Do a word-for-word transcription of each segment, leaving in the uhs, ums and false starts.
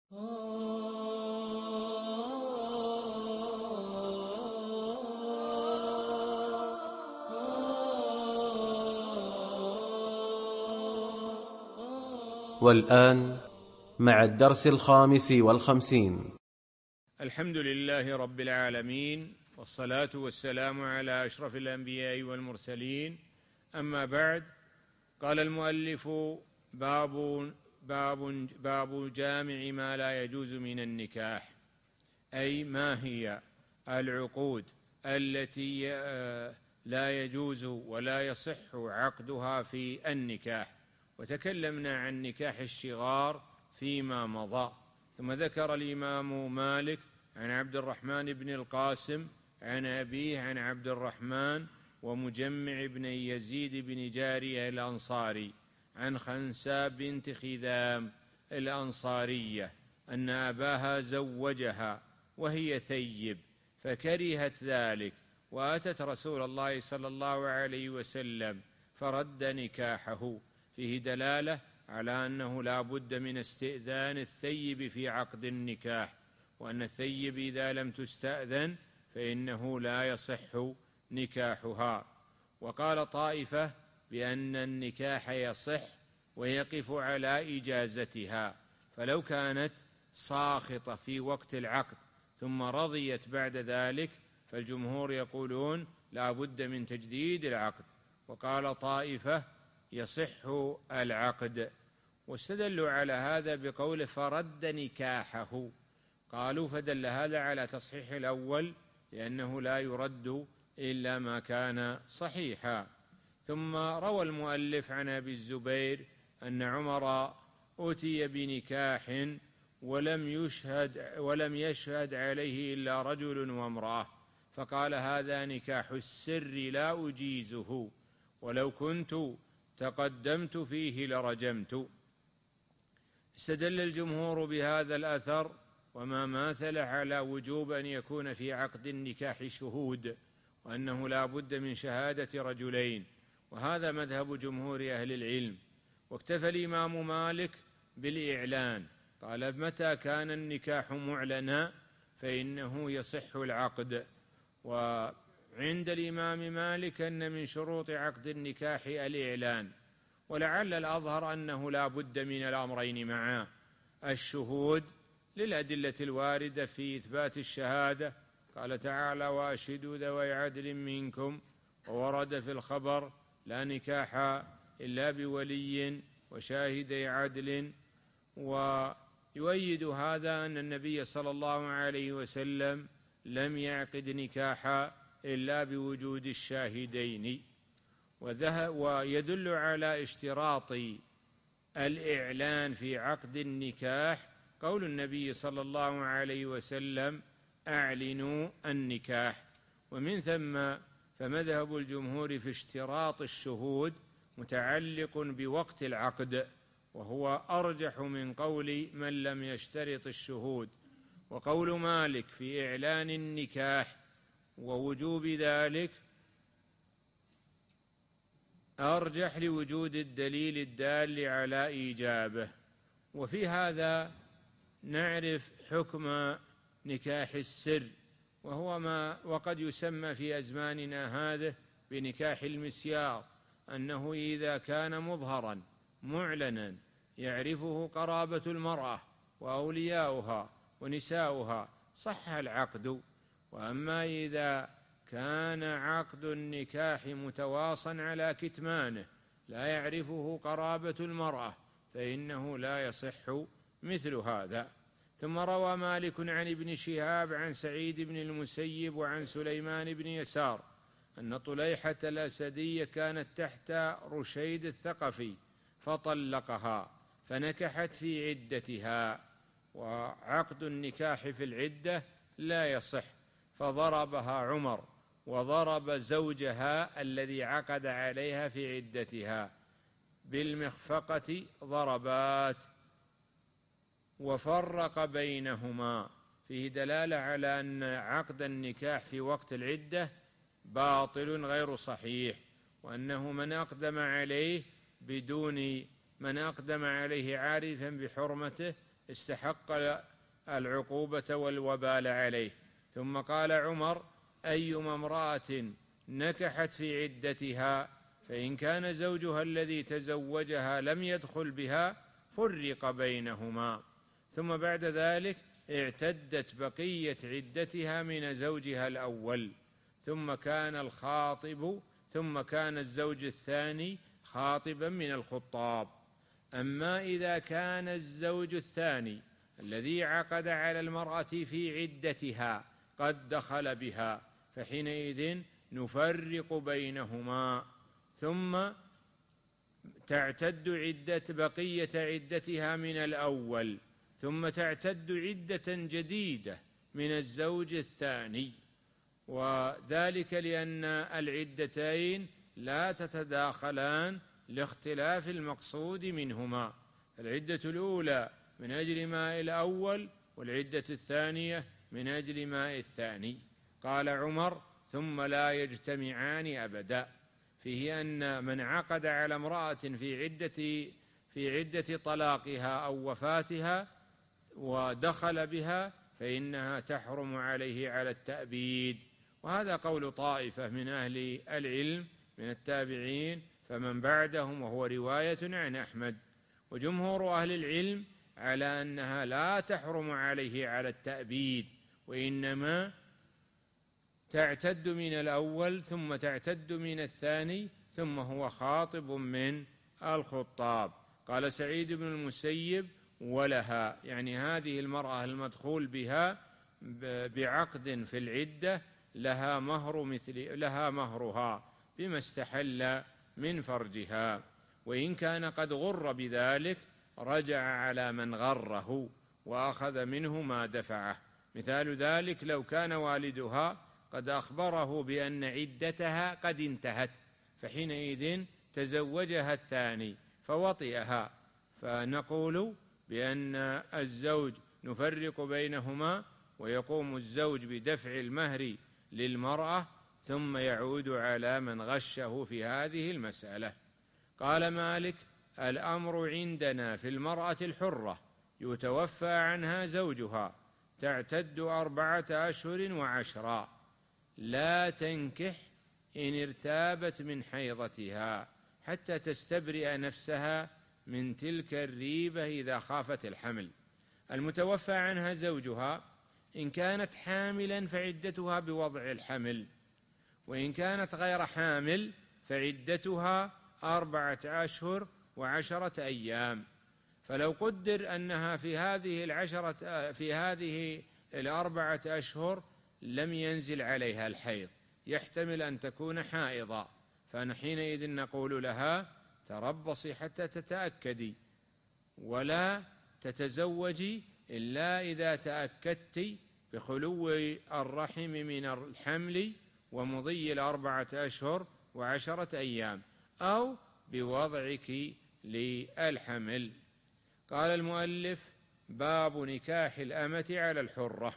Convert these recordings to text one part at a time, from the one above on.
والآن مع الدرس الخامس والخمسين. الحمد لله رب العالمين، والصلاة والسلام على أشرف الأنبياء والمرسلين، أما بعد. قال المؤلف: باب باب باب جامع ما لا يجوز من النكاح، أي ما هي العقود التي لا يجوز ولا يصح عقدها في النكاح. وتكلمنا عن نكاح الشغار فيما مضى. ثم ذكر الإمام مالك عن عبد الرحمن بن القاسم عن أبيه عن عبد الرحمن ومجمع بن يزيد بن جارية الأنصاري عن خنساء بنت خذام الأنصارية أن أباها زوجها وهي ثيب فكرهت ذلك، وأتت رسول الله صلى الله عليه وسلم فرد نكاحه. فيه دلالة على أنه لا بد من استئذان الثيب في عقد النكاح، وأن الثيب إذا لم تستأذن فإنه لا يصح نكاحها. وقال طائفة بأن النكاح يصح ويقف على إجازتها، فلو كانت ساخطة في وقت العقد ثم رضيت بعد ذلك فالجمهور يقولون لا بد من تجديد العقد. وقال طائفة يصح العقد، واستدلوا على هذا بقول فرد نكاحه. قالوا فدل هذا على تصحيح الأول، لأنه لا يرد إلا ما كان صحيحا. ثم روى المؤلف عن أبي الزبير أن عمر أتي بنكاح ولم يشهد ولم يشهد عليه إلا رجل وامرأة، فقال هذا نكاح السر لا أجيزه، ولو كنت تقدمت فيه لرجمت. استدل الجمهور بهذا الأثر وما ماثل على وجوب أن يكون في عقد النكاح شهود، وأنه لا بد من شهادة رجلين، وهذا مذهب جمهور أهل العلم. واكتفى الإمام مالك بالإعلان، قال متى كان النكاح معلنا فإنه يصح العقد. وعند الإمام مالك أن من شروط عقد النكاح الإعلان، ولعل الأظهر أنه لا بد من الأمرين معا: الشهود للأدلة الواردة في إثبات الشهادة، قال تعالى: وأشهدوا ذوي عدل منكم، وورد في الخبر: لا نكاح إلا بولي وشاهدي عدل. ويؤيد هذا أن النبي صلى الله عليه وسلم لم يعقد نكاحا إلا بوجود الشاهدين. ويدل على اشتراط الإعلان في عقد النكاح قول النبي صلى الله عليه وسلم: أعلنوا النكاح. ومن ثم فمذهب الجمهور في اشتراط الشهود متعلق بوقت العقد، وهو أرجح من قول من لم يشترط الشهود. وقول مالك في إعلان النكاح ووجوب ذلك أرجح لوجود الدليل الدال على إيجابه. وفي هذا نعرف حكم نكاح السر، وهو ما وقد يسمى في أزماننا هذه بنكاح المسيار، أنه إذا كان مظهرا معلنا يعرفه قرابة المرأة وأولياؤها ونساؤها صح العقد. وأما إذا كان عقد النكاح متواصا على كتمانه لا يعرفه قرابة المرأة فإنه لا يصح مثل هذا. ثم روى مالك عن ابن شهاب عن سعيد بن المسيب وعن سليمان بن يسار أن طليحة الأسدية كانت تحت رشيد الثقفي فطلقها فنكحت في عدتها، وعقد النكاح في العدة لا يصح، فضربها عمر وضرب زوجها الذي عقد عليها في عدتها بالمخفقة ضربات وفرق بينهما. فيه دلالة على أن عقد النكاح في وقت العدة باطل غير صحيح، وأنه من أقدم عليه بدون من أقدم عليه عارفا بحرمته استحق العقوبة والوبال عليه. ثم قال عمر: أيما امرأة نكحت في عدتها فإن كان زوجها الذي تزوجها لم يدخل بها فرق بينهما، ثم بعد ذلك اعتدت بقية عدتها من زوجها الأول، ثم كان الخاطب ثم كان الزوج الثاني خاطبا من الخطاب. أما إذا كان الزوج الثاني الذي عقد على المرأة في عدتها قد دخل بها فحينئذ نفرق بينهما، ثم تعتد عدة بقية عدتها من الأول، ثم تعتد عدة جديدة من الزوج الثاني، وذلك لأن العدتين لا تتداخلان لاختلاف المقصود منهما. العدة الأولى من أجل ماء الأول، والعدة الثانية من أجل ماء الثاني. قال عمر: ثم لا يجتمعان أبدا، فيه أن من عقد على امرأة في عدة في عدة طلاقها أو وفاتها ودخل بها فإنها تحرم عليه على التأبيد، وهذا قول طائفة من أهل العلم من التابعين فمن بعدهم، وهو رواية عن أحمد. وجمهور أهل العلم على أنها لا تحرم عليه على التأبيد، وإنما تعتد من الأول ثم تعتد من الثاني، ثم هو خاطب من الخطاب. قال سعيد بن المسيب: ولها، يعني هذه المرأة المدخول بها بعقد في العدة لها مهر مثل لها مهرها بما استحل من فرجها، وإن كان قد غر بذلك رجع على من غره وأخذ منه ما دفعه. مثال ذلك: لو كان والدها قد أخبره بأن عدتها قد انتهت، فحينئذ تزوجها الثاني فوطئها، فنقول بأن الزوج نفرق بينهما، ويقوم الزوج بدفع المهر للمرأة ثم يعود على من غشه في هذه المسألة. قال مالك: الأمر عندنا في المرأة الحرة يتوفى عنها زوجها تعتد أربعة أشهر وعشرا، لا تنكح إن ارتابت من حيضتها حتى تستبرئ نفسها من تلك الريبة إذا خافت الحمل. المتوفى عنها زوجها إن كانت حاملا فعدتها بوضع الحمل، وإن كانت غير حامل فعدتها أربعة أشهر وعشرة أيام. فلو قدر أنها في هذه العشرة في هذه الأربعة أشهر لم ينزل عليها الحيض، يحتمل أن تكون حائضا، فحينئذ نقول لها: تربصي حتى تتأكدي، ولا تتزوجي إلا إذا تأكدت بخلو الرحم من الحمل ومضي الأربعة أشهر وعشرة أيام، أو بوضعك للحمل. قال المؤلف: باب نكاح الأمة على الحرة.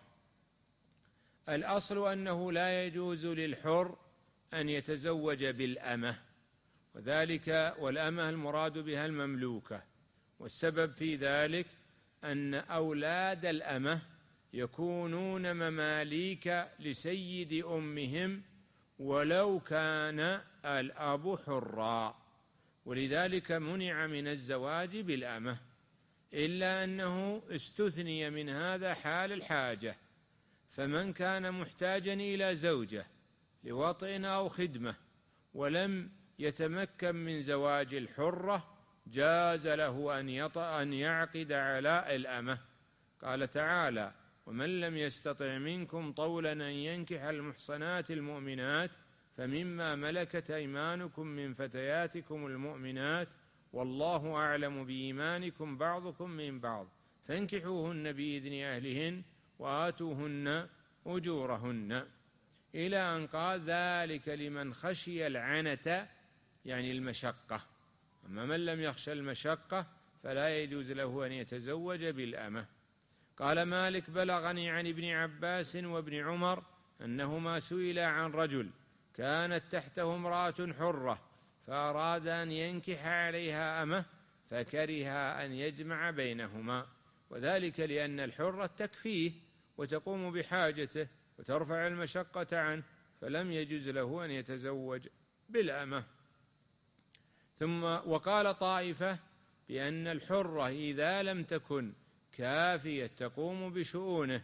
الأصل أنه لا يجوز للحر أن يتزوج بالأمة، وذلك والأمة المراد بها المملوكة، والسبب في ذلك أن أولاد الأمة يكونون مماليك لسيد أمهم ولو كان الأب حرا، ولذلك منع من الزواج بالأمة، إلا أنه استثني من هذا حال الحاجة، فمن كان محتاجا إلى زوجة لوطئ أو خدمة ولم يتمكن من زواج الحرة جاز له أن يطأ أن يعقد على الأمة. قال تعالى: ومن لم يستطع منكم طولا أن ينكح المحصنات المؤمنات فمما ملكت أيمانكم من فتياتكم المؤمنات والله أعلم بإيمانكم بعضكم من بعض فانكحوهن بإذن أهلهن وآتوهن أجورهن، إلى أن قال: ذلك لمن خشي العنة، يعني المشقة. أما من لم يخشى المشقة فلا يجوز له أن يتزوج بالأمة. قال مالك: بلغني عن ابن عباس وابن عمر أنهما سئلا عن رجل كانت تحته امرأة حرة فأراد أن ينكح عليها أمة فكره أن يجمع بينهما، وذلك لأن الحرة تكفيه وتقوم بحاجته وترفع المشقة عنه، فلم يجوز له أن يتزوج بالأمة. ثم وقال طائفة بأن الحرة إذا لم تكن كافية تقوم بشؤونه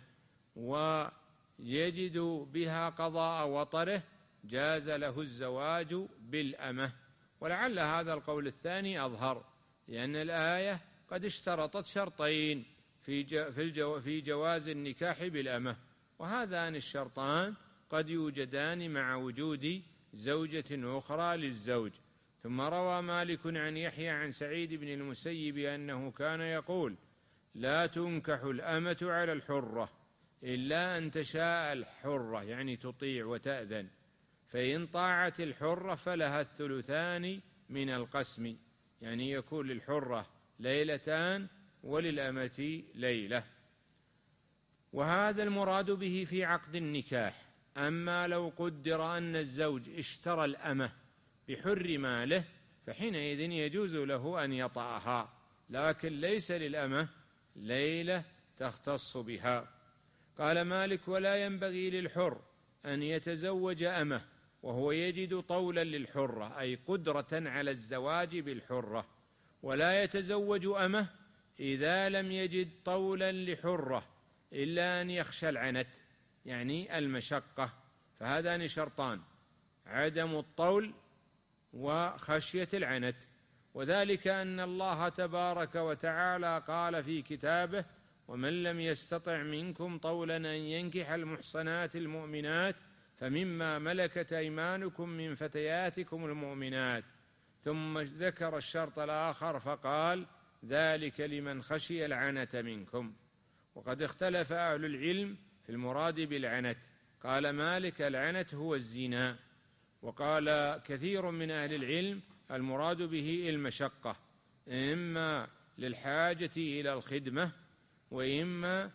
ويجد بها قضاء وطره جاز له الزواج بالأمة، ولعل هذا القول الثاني أظهر، لأن الآية قد اشترطت شرطين في في جواز النكاح بالأمة، وهذان الشرطان قد يوجدان مع وجود زوجة أخرى للزوج. ثم روى مالك عن يحيى عن سعيد بن المسيب أنه كان يقول: لا تنكح الأمة على الحرة إلا أن تشاء الحرة، يعني تطيع وتأذن، فإن طاعت الحرة فلها الثلثان من القسم، يعني يكون للحرة ليلتان وللأمة ليلة. وهذا المراد به في عقد النكاح. أما لو قدر أن الزوج اشترى الأمة بحر ماله فحينئذ يجوز له أن يطأها، لكن ليس للأمة ليلة تختص بها. قال مالك: ولا ينبغي للحر أن يتزوج أمة وهو يجد طولا للحرة، أي قدرة على الزواج بالحرة، ولا يتزوج أمة إذا لم يجد طولا لحرة إلا أن يخشى العنت، يعني المشقة. فهذان شرطان: عدم الطول وخشية العنت. وذلك أن الله تبارك وتعالى قال في كتابه: ومن لم يستطع منكم طولا أن ينكح المحصنات المؤمنات فمما ملكت أيمانكم من فتياتكم المؤمنات. ثم ذكر الشرط الآخر فقال: ذلك لمن خشي العنت منكم. وقد اختلف أهل العلم في المراد بالعنت. قال مالك: العنت هو الزنا. وقال كثير من أهل العلم المراد به المشقة، إما للحاجة إلى الخدمة وإما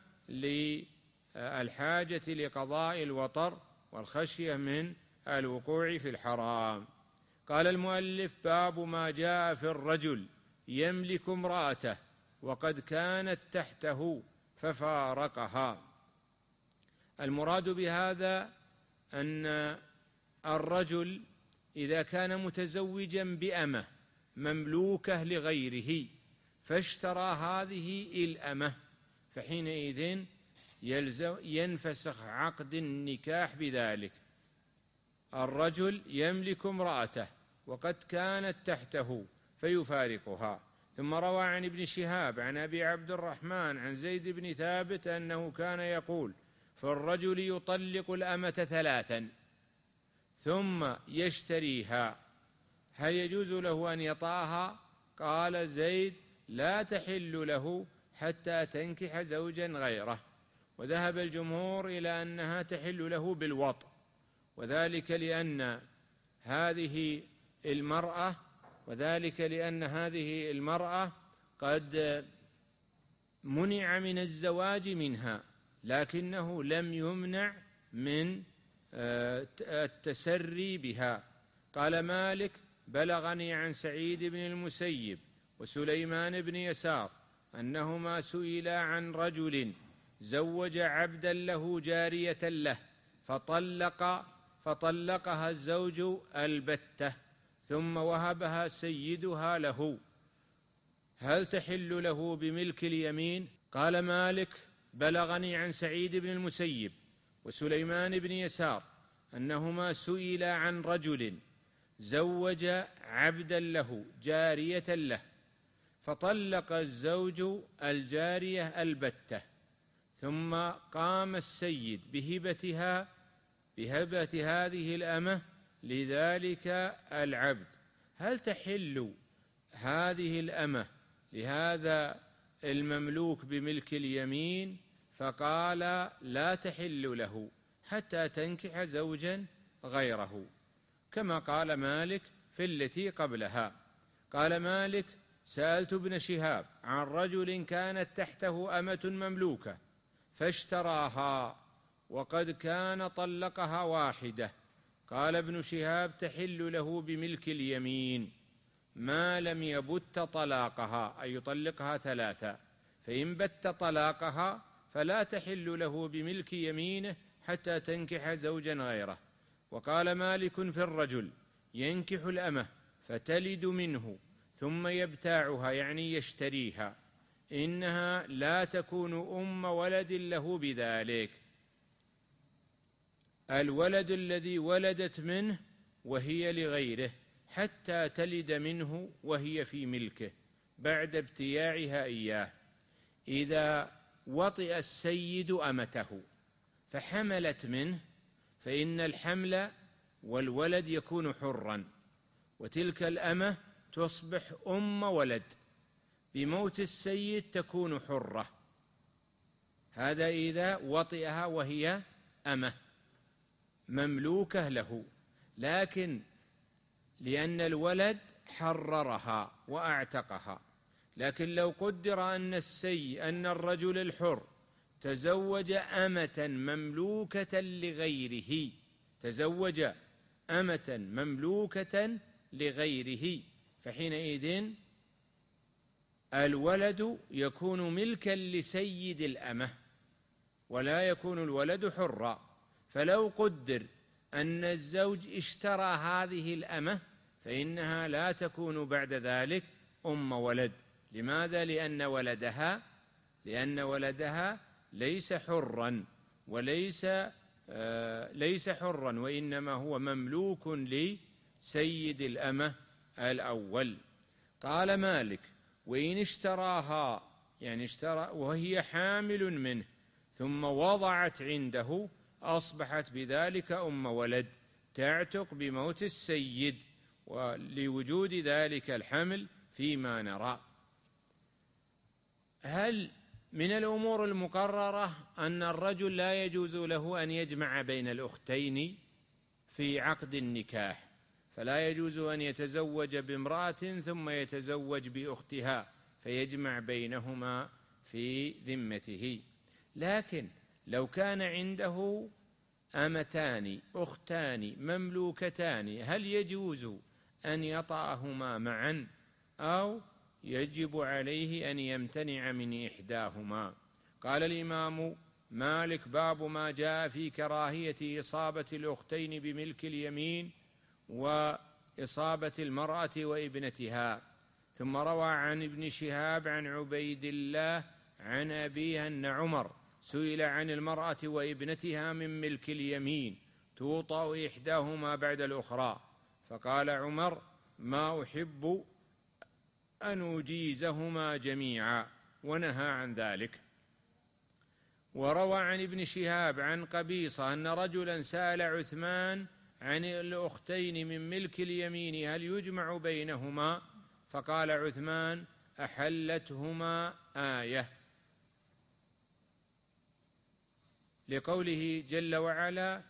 للحاجة لقضاء الوطر والخشية من الوقوع في الحرام. قال المؤلف: باب ما جاء في الرجل يملك امرأته وقد كانت تحته ففارقها. المراد بهذا أن الرجل إذا كان متزوجا بأمة مملوكة لغيره فاشترى هذه الأمة، فحينئذ ينفسخ عقد النكاح بذلك. الرجل يملك امرأته وقد كانت تحته فيفارقها. ثم روى عن ابن شهاب عن أبي عبد الرحمن عن زيد بن ثابت أنه كان يقول: فالرجل يطلق الأمة ثلاثا ثم يشتريها، هل يجوز له أن يطأها؟ قال زيد: لا تحل له حتى تنكح زوجا غيره. وذهب الجمهور إلى أنها تحل له بالوطء، وذلك لأن هذه المرأة وذلك لأن هذه المرأة قد منع من الزواج منها، لكنه لم يمنع من التسري بها. قال مالك: بلغني عن سعيد بن المسيب وسليمان بن يسار أنهما سئلا عن رجل زوج عبدا له جارية له فطلق فطلقها الزوج البتة ثم وهبها سيدها له، هل تحل له بملك اليمين؟ قال مالك: بلغني عن سعيد بن المسيب وسليمان بن يسار أنهما سئلا عن رجل زوج عبدا له جارية له فطلق الزوج الجارية البتة ثم قام السيد بهبتها بهبة هذه الأمة لذلك العبد، هل تحل هذه الأمة لهذا المملوك بملك اليمين؟ فقال: لا تحل له حتى تنكح زوجا غيره، كما قال مالك في التي قبلها. قال مالك: سألت ابن شهاب عن رجل كانت تحته أمة مملوكة فاشتراها وقد كان طلقها واحدة. قال ابن شهاب: تحل له بملك اليمين ما لم يبت طلاقها، أي يطلقها ثلاثة، فإن بت طلاقها فلا تحل له بملك يمينه حتى تنكح زوجا غيره. وقال مالك في الرجل ينكح الأمة فتلد منه ثم يبتاعها يعني يشتريها، إنها لا تكون أم ولد له بذلك. الولد الذي ولدت منه وهي لغيره حتى تلد منه وهي في ملكه بعد ابتياعها إياه. إذا وطئ السيد أمته فحملت منه فإن الحمل والولد يكون حرا، وتلك الأمة تصبح أم ولد، بموت السيد تكون حرة. هذا إذا وطئها وهي أمة مملوكة له، لكن لأن الولد حررها وأعتقها. لكن لو قدر أن السي أن الرجل الحر تزوج أمة مملوكة لغيره تزوج أمة مملوكة لغيره فحينئذ الولد يكون ملكا لسيد الأمة ولا يكون الولد حرا. فلو قدر أن الزوج اشترى هذه الأمة فإنها لا تكون بعد ذلك أم ولد. لماذا؟ لأن ولدها لأن ولدها ليس حرا وليس آه ليس حرا وإنما هو مملوك لسيد الأمة الأول. قال مالك وإن اشتراها يعني اشترى وهي حامل منه ثم وضعت عنده أصبحت بذلك أم ولد تعتق بموت السيد ولوجود ذلك الحمل فيما نرى. هل من الأمور المقررة أن الرجل لا يجوز له أن يجمع بين الأختين في عقد النكاح، فلا يجوز أن يتزوج بامرأة ثم يتزوج بأختها فيجمع بينهما في ذمته. لكن لو كان عنده أمتان أختان مملوكتان هل يجوز أن يطأهما معا أو يجب عليه أن يمتنع من إحداهما؟ قال الإمام مالك باب ما جاء في كراهية إصابة الأختين بملك اليمين وإصابة المرأة وابنتها. ثم روى عن ابن شهاب عن عبيد الله عن أبيه أن عمر سئل عن المرأة وابنتها من ملك اليمين توطأ إحداهما بعد الأخرى، فقال عمر ما أحب أن أجيزهما جميعا، ونهى عن ذلك. وروى عن ابن شهاب عن قبيصة أن رجلا سأل عثمان عن الأختين من ملك اليمين هل يجمع بينهما؟ فقال عثمان أحلتهما آية، لقوله جل وعلا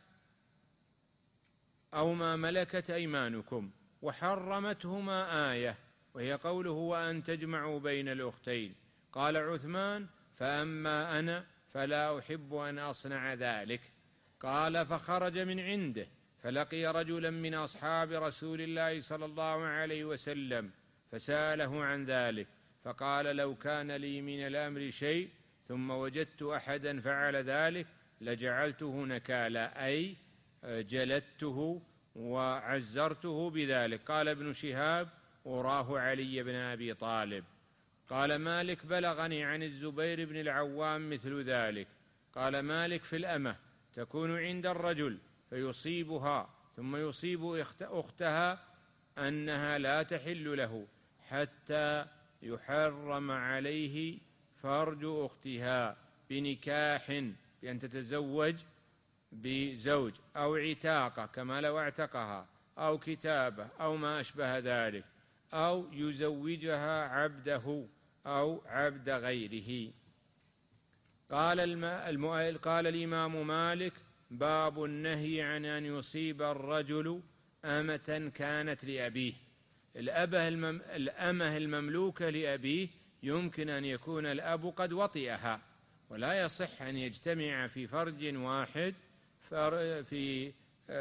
أو ما ملكت أيمانكم، وحرمتهما آية وهي قوله وأن تجمعوا بين الأختين. قال عثمان فأما أنا فلا أحب أن أصنع ذلك. قال فخرج من عنده فلقي رجلا من أصحاب رسول الله صلى الله عليه وسلم فسأله عن ذلك، فقال لو كان لي من الأمر شيء ثم وجدت أحدا فعل ذلك لجعلته نكالا، أي جلدته وعزرته بذلك. قال ابن شهاب أراه علي بن أبي طالب. قال مالك بلغني عن الزبير بن العوام مثل ذلك. قال مالك في الأمة تكون عند الرجل فيصيبها ثم يصيب أختها أنها لا تحل له حتى يحرم عليه فرج أختها بنكاح، بأن تتزوج بزوج أو عتاقة كما لو اعتقها أو كتابة أو ما أشبه ذلك، أو يزوجها عبده أو عبد غيره. قال, الم... قال الإمام مالك باب النهي عن أن يصيب الرجل أمة كانت لأبيه. الأبه المم... الأمة المملوكة لأبيه يمكن أن يكون الأب قد وطئها، ولا يصح أن يجتمع في فرج واحد في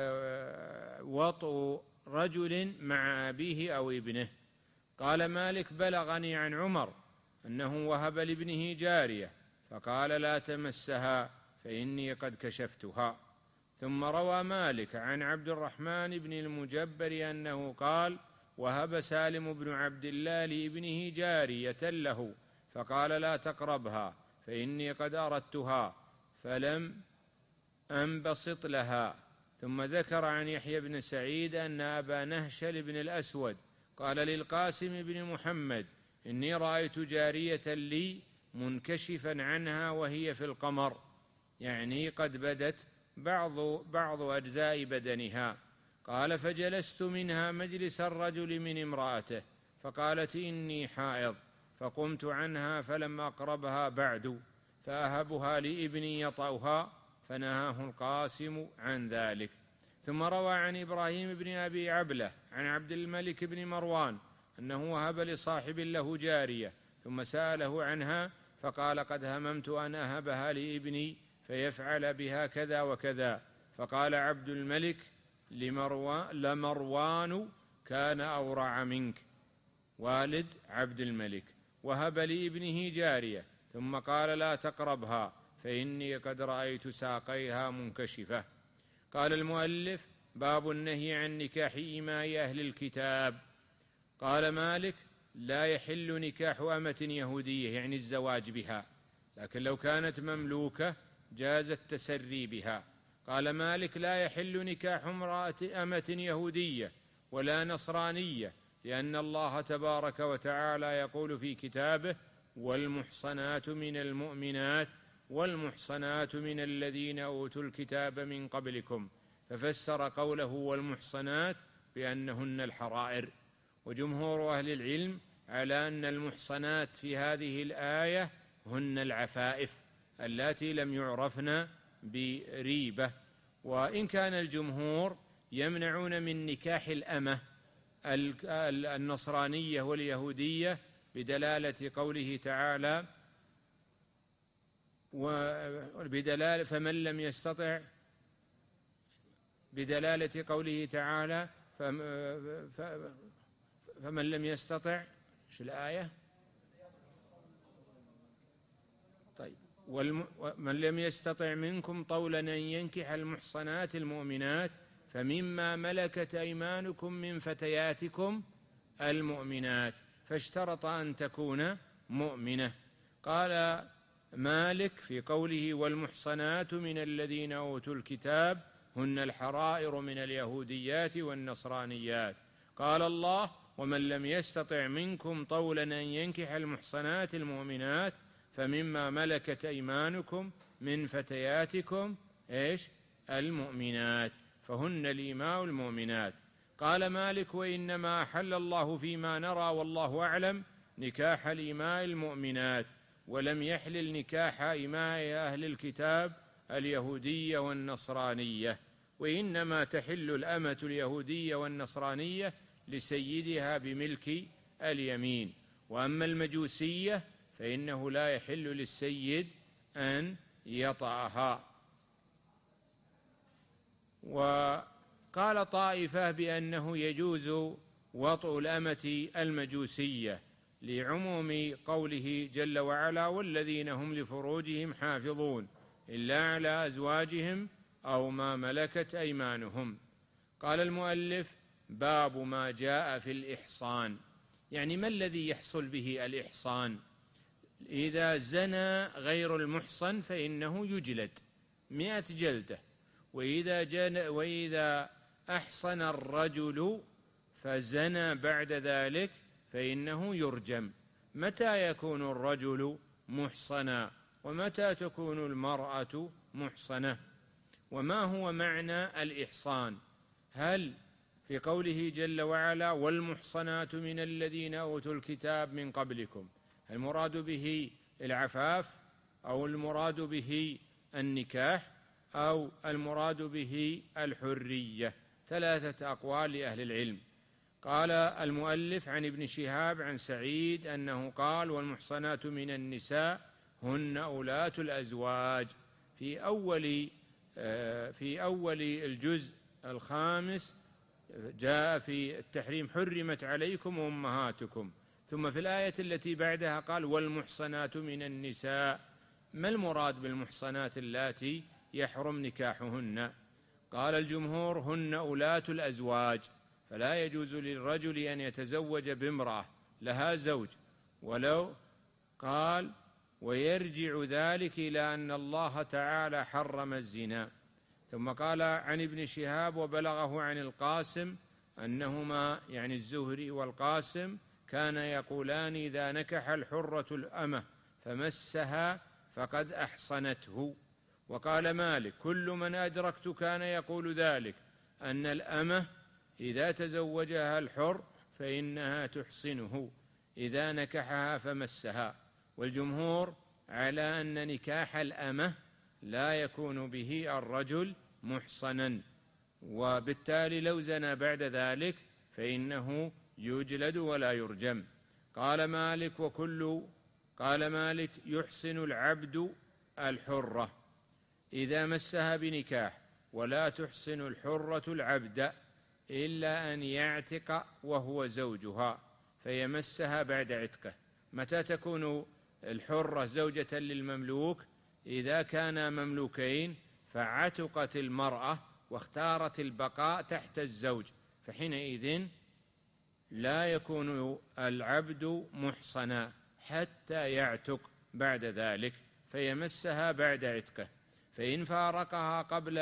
وطء رجل مع أبيه أو ابنه. قال مالك بلغني عن عمر أنه وهب لابنه جارية فقال لا تمسها فإني قد كشفتها. ثم روى مالك عن عبد الرحمن بن المجبر أنه قال وهب سالم بن عبد الله لابنه جارية له فقال لا تقربها فإني قد أردتها فلم أنبسط لها. ثم ذكر عن يحيى بن سعيد أن أبا نهشل بن الأسود قال للقاسم بن محمد إني رأيت جارية لي منكشفا عنها وهي في القمر، يعني قد بدت بعض, بعض أجزاء بدنها. قال فجلست منها مجلس الرجل من امرأته فقالت إني حائض فقمت عنها فلم أقربها بعد فأهبها لابني يطأها فنهاه القاسم عن ذلك. ثم روى عن إبراهيم بن أبي عبلة عن عبد الملك بن مروان أنه وهب لصاحب له جارية ثم سأله عنها فقال قد هممت أن أهبها لابني فيفعل بها كذا وكذا. فقال عبد الملك لمروان لمروان كان أورع منك، والد عبد الملك، وهب لابنه جارية ثم قال لا تقربها فإني قد رأيت ساقيها منكشفة. قال المؤلف باب النهي عن نكاح إماء أهل الكتاب. قال مالك لا يحل نكاح أمة يهودية يعني الزواج بها، لكن لو كانت مملوكة جاز التسري بها. قال مالك لا يحل نكاح امرأة أمة يهودية ولا نصرانية، لأن الله تبارك وتعالى يقول في كتابه والمحصنات من المؤمنات والمحصنات من الذين أوتوا الكتاب من قبلكم، ففسر قوله والمحصنات بأنهن الحرائر. وجمهور أهل العلم على أن المحصنات في هذه الآية هن العفائف اللاتي لم يعرفن بريبة. وإن كان الجمهور يمنعون من نكاح الأمة النصرانية واليهودية بدلالة قوله تعالى وبدلالة فمن لم يستطع بدلالة قوله تعالى فمن لم يستطع شو الآية؟ طيب ومن لم يستطع منكم طولا أن ينكح المحصنات المؤمنات فمما ملكت أيمانكم من فتياتكم المؤمنات، فاشترط أن تكون مؤمنة. قال مالك في قوله والمحصنات من الذين أوتوا الكتاب هن الحرائر من اليهوديات والنصرانيات. قال الله ومن لم يستطع منكم طولا أن ينكح المحصنات المؤمنات فمما ملكت أيمانكم من فتياتكم إيش المؤمنات فهن الإماء المؤمنات. قال مالك وإنما أحل الله فيما نرى والله أعلم نكاح الإماء المؤمنات، ولم يحلل نكاح إماء أهل الكتاب اليهودية والنصرانية، وإنما تحل الأمة اليهودية والنصرانية لسيدها بملك اليمين. وأما المجوسية فإنه لا يحل للسيد أن يطأها. وقال طائفة بأنه يجوز وطء الأمة المجوسية لعموم قوله جل وعلا والذين هم لفروجهم حافظون إلا على أزواجهم أو ما ملكت أيمانهم. قال المؤلف باب ما جاء في الإحصان، يعني ما الذي يحصل به الإحصان؟ إذا زنى غير المحصن فإنه يجلد مئة جلدة، وإذا, جن وإذا أحصن الرجل فزنى بعد ذلك فإنه يرجم. متى يكون الرجل محصنا ومتى تكون المرأة محصنة؟ وما هو معنى الإحصان؟ هل في قوله جل وعلا والمحصنات من الذين أوتوا الكتاب من قبلكم المراد به العفاف أو المراد به النكاح أو المراد به الحرية؟ ثلاثة أقوال لأهل العلم. قال المؤلف عن ابن شهاب عن سعيد أنه قال والمحصنات من النساء هن أولاة الأزواج. في أول في أول الجزء الخامس جاء في التحريم حرمت عليكم أمهاتكم، ثم في الآية التي بعدها قال والمحصنات من النساء. ما المراد بالمحصنات اللاتي يحرم نكاحهن؟ قال الجمهور هن أولاة الأزواج، فلا يجوز للرجل أن يتزوج بامرأة لها زوج. ولو قال ويرجع ذلك إلى أن الله تعالى حرم الزنا. ثم قال عن ابن شهاب وبلغه عن القاسم أنهما يعني الزهري والقاسم كان يقولان إذا نكح الحرة الأمة فمسها فقد أحصنته. وقال مالك كل من أدركت كان يقول ذلك، أن الأمة إذا تزوجها الحر فإنها تحصنه إذا نكحها فمسها. والجمهور على أن نكاح الأمة لا يكون به الرجل محصنا، وبالتالي لو زنى بعد ذلك فإنه يجلد ولا يرجم. قال مالك وكل قال مالك يحصن العبد الحرة إذا مسها بنكاح، ولا تحصن الحرة العبد إلا أن يعتق وهو زوجها فيمسها بعد عتقه. متى تكون الحرة زوجة للمملوك؟ إذا كانا مملوكين فعتقت المرأة واختارت البقاء تحت الزوج، فحينئذ لا يكون العبد محصنا حتى يعتق بعد ذلك فيمسها بعد عتقه. فإن فارقها قبل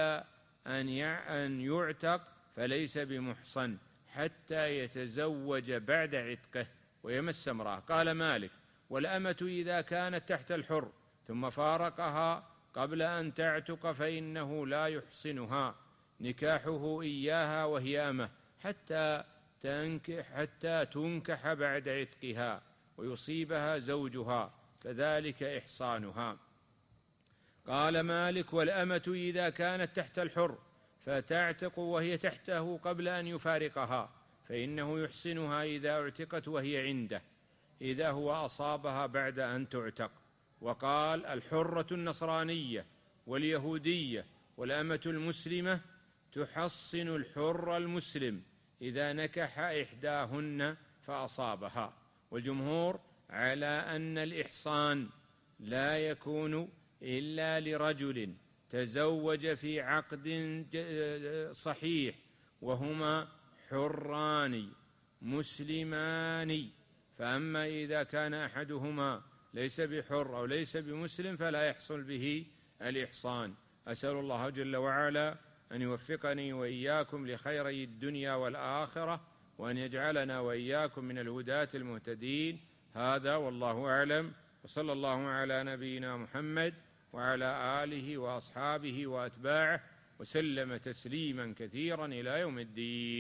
أن يعتق فليس بمحصن حتى يتزوج بعد عتقه ويمس امرأة. قال مالك والأمة إذا كانت تحت الحر ثم فارقها قبل أن تعتق فإنه لا يحصنها نكاحه إياها وهي أمة حتى تنكح, حتى تنكح بعد عتقها ويصيبها زوجها، فذلك إحصانها. قال مالك والأمة إذا كانت تحت الحر فتعتق وهي تحته قبل أن يفارقها فإنه يحصنها إذا اعتقت وهي عنده إذا هو أصابها بعد أن تعتق. وقال الحرة النصرانية واليهودية والأمة المسلمة تحصن الحر المسلم إذا نكح إحداهن فأصابها. والجمهور على أن الإحصان لا يكون إلا لرجل تزوج في عقد صحيح وهما حران مسلمان، فأما إذا كان أحدهما ليس بحر أو ليس بمسلم فلا يحصل به الإحصان. أسأل الله جل وعلا أن يوفقني وإياكم لخيري الدنيا والآخرة، وأن يجعلنا وإياكم من الهداة المهتدين. هذا والله أعلم، وصلى الله على نبينا محمد وعلى آله وأصحابه وأتباعه وسلم تسليما كثيرا إلى يوم الدين.